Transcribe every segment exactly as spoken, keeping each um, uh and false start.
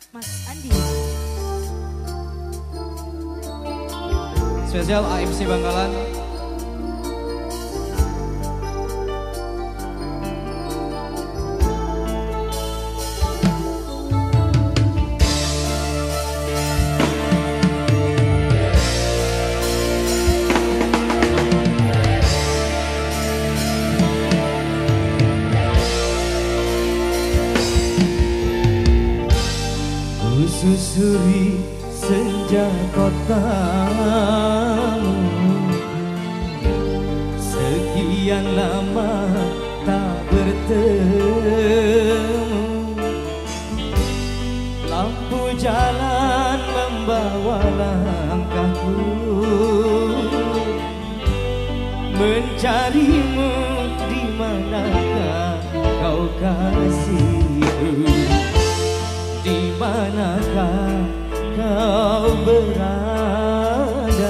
Mas Andi. Spesial A M C Bangkalan. Susuri senja kotamu, sekian lama tak bertemu. Lampu jalan membawa langkahku, mencarimu di manakah kau kasihku. Di manakah kau berada?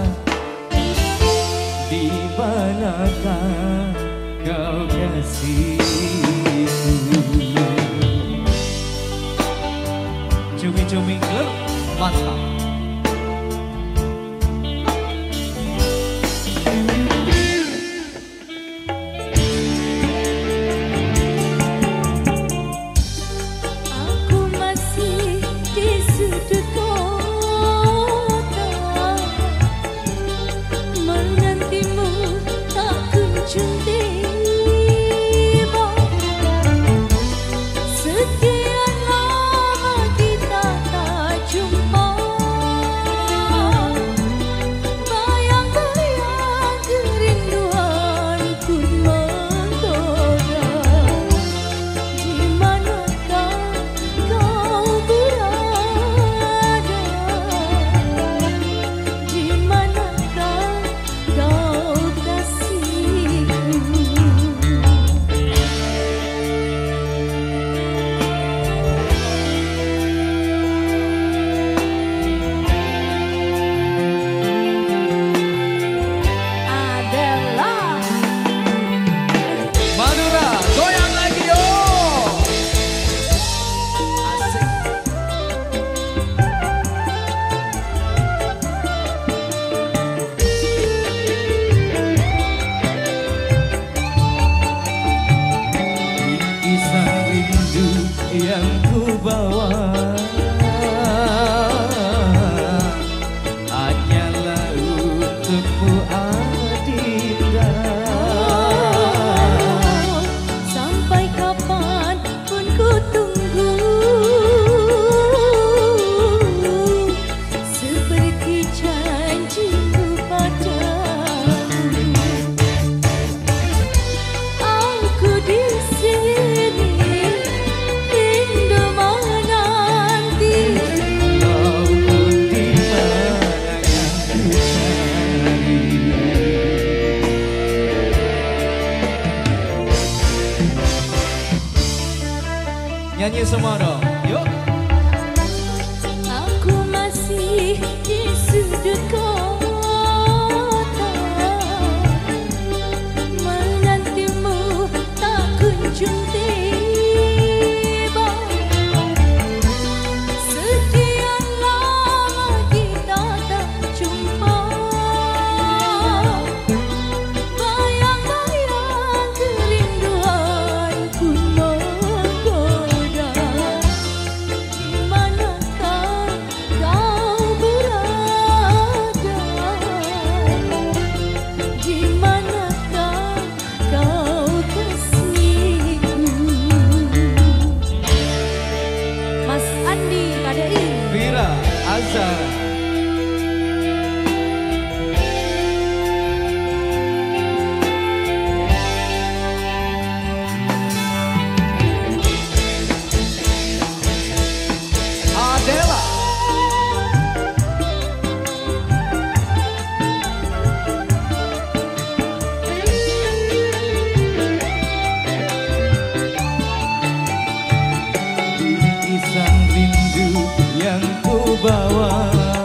Di manakah kau kasihku? Cumi-cumi klub mantap. Yang ku bawa hanyalah untukmu Adinda. Sampai kapan pun ku tunggu, seperti janjiku padamu. Aku di sini nyanyi semua dong, yuk. Aku masih di sudut kota, menantimu tak kunjung tiba. Sekian lama kita tak jumpa, bayang-bayang kerinduan pun menggoda. Azhar. Adela. Kisah rindu yang ku bawa